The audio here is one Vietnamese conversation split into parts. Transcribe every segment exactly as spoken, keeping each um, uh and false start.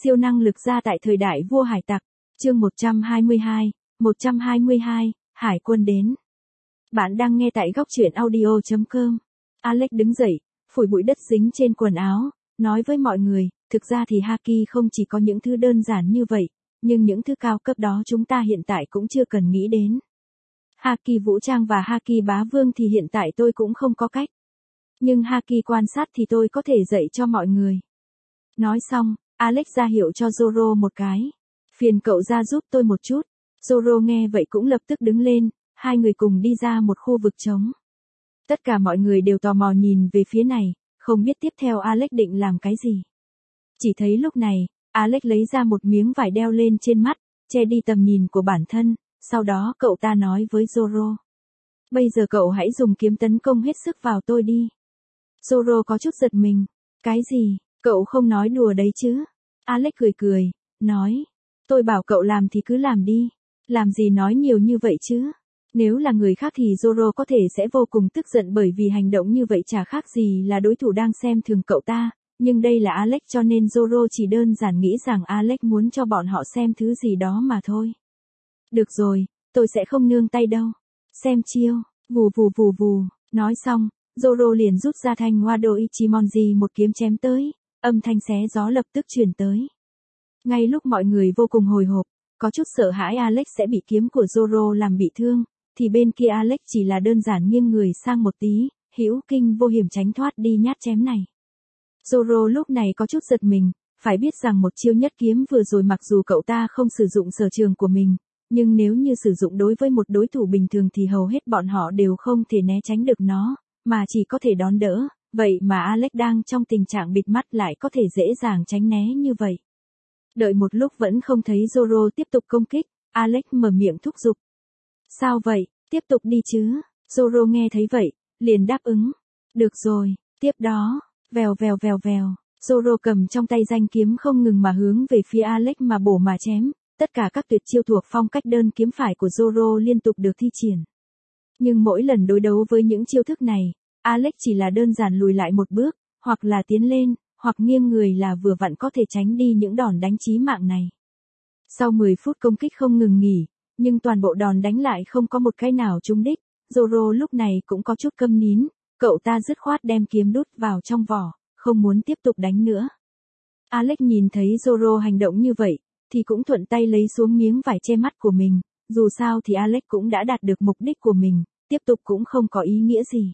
Siêu năng lực gia tại thời đại vua hải tặc, chương một trăm hai mươi hai, một trăm hai mươi hai, Hải quân đến. Bạn đang nghe tại góc truyện audio chấm com. Alex đứng dậy, phủi bụi đất dính trên quần áo, nói với mọi người, thực ra thì Haki không chỉ có những thứ đơn giản như vậy, nhưng những thứ cao cấp đó chúng ta hiện tại cũng chưa cần nghĩ đến. Haki vũ trang và Haki bá vương thì hiện tại tôi cũng không có cách. Nhưng Haki quan sát thì tôi có thể dạy cho mọi người. Nói xong, Alex ra hiệu cho Zoro một cái. Phiền cậu ra giúp tôi một chút. Zoro nghe vậy cũng lập tức đứng lên, hai người cùng đi ra một khu vực trống. Tất cả mọi người đều tò mò nhìn về phía này, không biết tiếp theo Alex định làm cái gì. Chỉ thấy lúc này, Alex lấy ra một miếng vải đeo lên trên mắt, che đi tầm nhìn của bản thân, sau đó cậu ta nói với Zoro. Bây giờ cậu hãy dùng kiếm tấn công hết sức vào tôi đi. Zoro có chút giật mình. Cái gì, cậu không nói đùa đấy chứ? Alex cười cười, nói. Tôi bảo cậu làm thì cứ làm đi. Làm gì nói nhiều như vậy chứ? Nếu là người khác thì Zoro có thể sẽ vô cùng tức giận bởi vì hành động như vậy chả khác gì là đối thủ đang xem thường cậu ta. Nhưng đây là Alex cho nên Zoro chỉ đơn giản nghĩ rằng Alex muốn cho bọn họ xem thứ gì đó mà thôi. Được rồi, tôi sẽ không nương tay đâu. Xem chiêu, vù vù vù vù. Nói xong, Zoro liền rút ra thanh Wado Ichimonji một kiếm chém tới, âm thanh xé gió lập tức truyền tới. Ngay lúc mọi người vô cùng hồi hộp, có chút sợ hãi Alex sẽ bị kiếm của Zoro làm bị thương, thì bên kia Alex chỉ là đơn giản nghiêng người sang một tí, hữu kinh vô hiểm tránh thoát đi nhát chém này. Zoro lúc này có chút giật mình, phải biết rằng một chiêu nhất kiếm vừa rồi mặc dù cậu ta không sử dụng sở trường của mình, nhưng nếu như sử dụng đối với một đối thủ bình thường thì hầu hết bọn họ đều không thể né tránh được nó, mà chỉ có thể đón đỡ, vậy mà Alex đang trong tình trạng bịt mắt lại có thể dễ dàng tránh né như vậy. Đợi một lúc vẫn không thấy Zoro tiếp tục công kích, Alex mở miệng thúc giục. Sao vậy, tiếp tục đi chứ? Zoro nghe thấy vậy, liền đáp ứng. Được rồi, tiếp đó, vèo vèo vèo vèo, Zoro cầm trong tay danh kiếm không ngừng mà hướng về phía Alex mà bổ mà chém, tất cả các tuyệt chiêu thuộc phong cách đơn kiếm phải của Zoro liên tục được thi triển. Nhưng mỗi lần đối đấu với những chiêu thức này, Alex chỉ là đơn giản lùi lại một bước, hoặc là tiến lên, hoặc nghiêng người là vừa vặn có thể tránh đi những đòn đánh chí mạng này. Sau mười phút công kích không ngừng nghỉ, nhưng toàn bộ đòn đánh lại không có một cái nào trúng đích, Zoro lúc này cũng có chút câm nín, cậu ta dứt khoát đem kiếm đút vào trong vỏ, không muốn tiếp tục đánh nữa. Alex nhìn thấy Zoro hành động như vậy, thì cũng thuận tay lấy xuống miếng vải che mắt của mình, dù sao thì Alex cũng đã đạt được mục đích của mình, tiếp tục cũng không có ý nghĩa gì.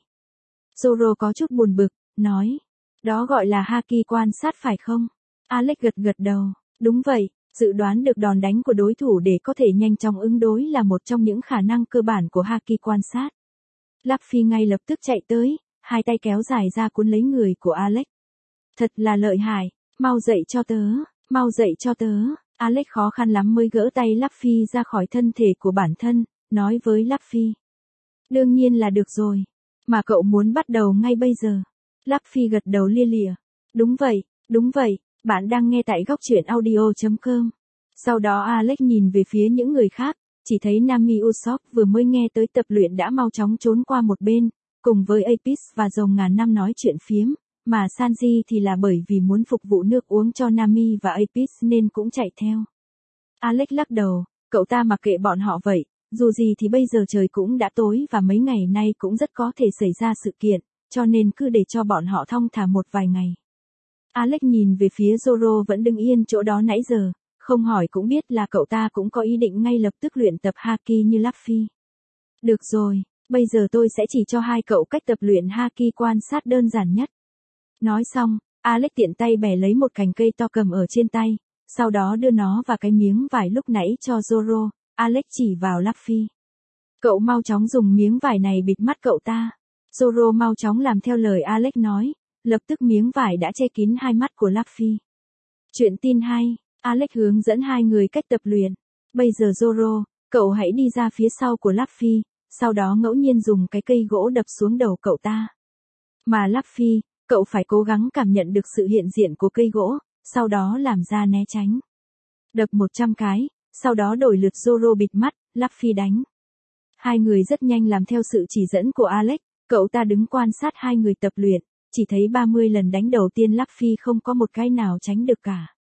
Zoro có chút buồn bực, nói, đó gọi là Haki quan sát phải không? Alex gật gật đầu, đúng vậy, dự đoán được đòn đánh của đối thủ để có thể nhanh chóng ứng đối là một trong những khả năng cơ bản của Haki quan sát. Luffy ngay lập tức chạy tới, hai tay kéo dài ra cuốn lấy người của Alex. Thật là lợi hại, mau dậy cho tớ, mau dậy cho tớ. Alex khó khăn lắm mới gỡ tay Luffy ra khỏi thân thể của bản thân, nói với Luffy. Đương nhiên là được rồi, mà cậu muốn bắt đầu ngay bây giờ. Luffy gật đầu lia lịa. Đúng vậy, đúng vậy, bạn đang nghe tại góc truyện audio chấm com. Sau đó Alex nhìn về phía những người khác, chỉ thấy Nami Usopp vừa mới nghe tới tập luyện đã mau chóng trốn qua một bên, cùng với Apis và rồng ngàn năm nói chuyện phiếm, mà Sanji thì là bởi vì muốn phục vụ nước uống cho Nami và Apis nên cũng chạy theo. Alex lắc đầu, cậu ta mặc kệ bọn họ vậy, dù gì thì bây giờ trời cũng đã tối và mấy ngày nay cũng rất có thể xảy ra sự kiện, cho nên cứ để cho bọn họ thong thả một vài ngày. Alex nhìn về phía Zoro vẫn đứng yên chỗ đó nãy giờ, không hỏi cũng biết là cậu ta cũng có ý định ngay lập tức luyện tập Haki như Luffy. Được rồi, bây giờ tôi sẽ chỉ cho hai cậu cách tập luyện Haki quan sát đơn giản nhất. Nói xong, Alex tiện tay bẻ lấy một cành cây to cầm ở trên tay, sau đó đưa nó vào cái miếng vải lúc nãy cho Zoro, Alex chỉ vào Luffy. Cậu mau chóng dùng miếng vải này bịt mắt cậu ta. Zoro mau chóng làm theo lời Alex nói, lập tức miếng vải đã che kín hai mắt của Luffy. Chuyện tin hay, Alex hướng dẫn hai người cách tập luyện. Bây giờ Zoro, cậu hãy đi ra phía sau của Luffy, sau đó ngẫu nhiên dùng cái cây gỗ đập xuống đầu cậu ta. Mà Luffy, cậu phải cố gắng cảm nhận được sự hiện diện của cây gỗ, sau đó làm ra né tránh. Đập một trăm cái, sau đó đổi lượt Zoro bịt mắt, Luffy đánh. Hai người rất nhanh làm theo sự chỉ dẫn của Alex, cậu ta đứng quan sát hai người tập luyện, chỉ thấy ba mươi lần đánh đầu tiên Luffy không có một cái nào tránh được cả.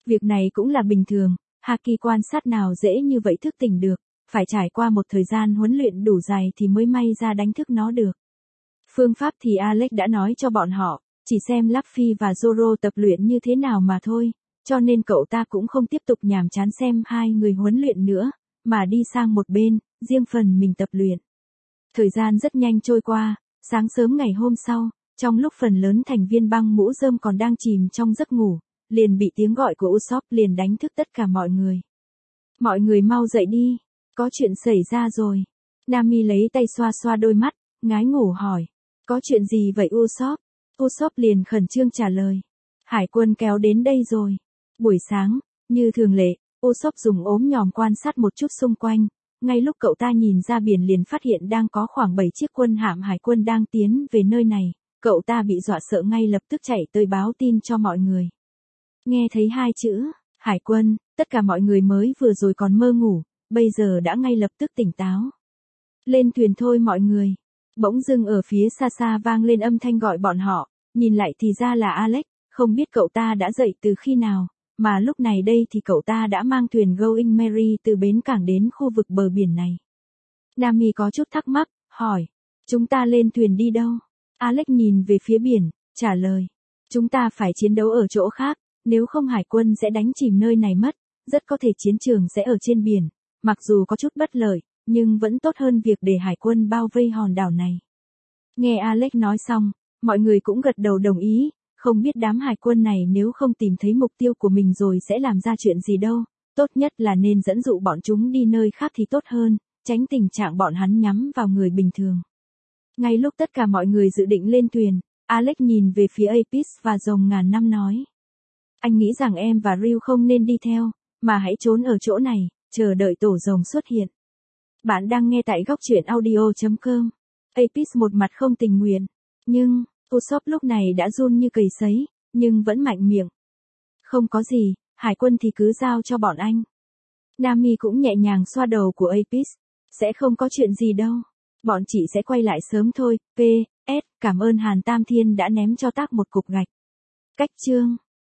Việc này cũng là bình thường, Haki quan sát nào dễ như vậy thức tỉnh được, phải trải qua một thời gian huấn luyện đủ dài thì mới may ra đánh thức nó được. Phương pháp thì Alex đã nói cho bọn họ, chỉ xem Luffy và Zoro tập luyện như thế nào mà thôi, cho nên cậu ta cũng không tiếp tục nhàm chán xem hai người huấn luyện nữa, mà đi sang một bên, riêng phần mình tập luyện. Thời gian rất nhanh trôi qua, sáng sớm ngày hôm sau, trong lúc phần lớn thành viên băng mũ rơm còn đang chìm trong giấc ngủ, liền bị tiếng gọi của Usopp liền đánh thức tất cả mọi người. Mọi người mau dậy đi, có chuyện xảy ra rồi. Nami lấy tay xoa xoa đôi mắt, ngái ngủ hỏi, có chuyện gì vậy Usopp? Usopp liền khẩn trương trả lời, hải quân kéo đến đây rồi. Buổi sáng, như thường lệ, Usopp dùng ốm nhòm quan sát một chút xung quanh, ngay lúc cậu ta nhìn ra biển liền phát hiện đang có khoảng bảy chiếc quân hạm hải quân đang tiến về nơi này, cậu ta bị dọa sợ ngay lập tức chạy tới báo tin cho mọi người. Nghe thấy hai chữ, hải quân, tất cả mọi người mới vừa rồi còn mơ ngủ, bây giờ đã ngay lập tức tỉnh táo. Lên thuyền thôi mọi người. Bỗng dưng ở phía xa xa vang lên âm thanh gọi bọn họ, nhìn lại thì ra là Alex, không biết cậu ta đã dậy từ khi nào, mà lúc này đây thì cậu ta đã mang thuyền Going Merry từ bến cảng đến khu vực bờ biển này. Nami có chút thắc mắc, hỏi, chúng ta lên thuyền đi đâu? Alex nhìn về phía biển, trả lời, chúng ta phải chiến đấu ở chỗ khác, nếu không hải quân sẽ đánh chìm nơi này mất, rất có thể chiến trường sẽ ở trên biển, mặc dù có chút bất lợi, nhưng vẫn tốt hơn việc để hải quân bao vây hòn đảo này. Nghe Alex nói xong, mọi người cũng gật đầu đồng ý, không biết đám hải quân này nếu không tìm thấy mục tiêu của mình rồi sẽ làm ra chuyện gì đâu, tốt nhất là nên dẫn dụ bọn chúng đi nơi khác thì tốt hơn, tránh tình trạng bọn hắn nhắm vào người bình thường. Ngay lúc tất cả mọi người dự định lên thuyền, Alex nhìn về phía Apis và rồng ngàn năm nói. Anh nghĩ rằng em và Ryu không nên đi theo, mà hãy trốn ở chỗ này, chờ đợi tổ rồng xuất hiện. Bạn đang nghe tại góc truyện audio chấm com. Apis một mặt không tình nguyện, nhưng, Usopp lúc này đã run như cầy sấy, nhưng vẫn mạnh miệng. Không có gì, hải quân thì cứ giao cho bọn anh. Nami cũng nhẹ nhàng xoa đầu của Apis, sẽ không có chuyện gì đâu. Bọn chị sẽ quay lại sớm thôi, pê ét, cảm ơn Hàn Tam Thiên đã ném cho tác một cục gạch. Cách chương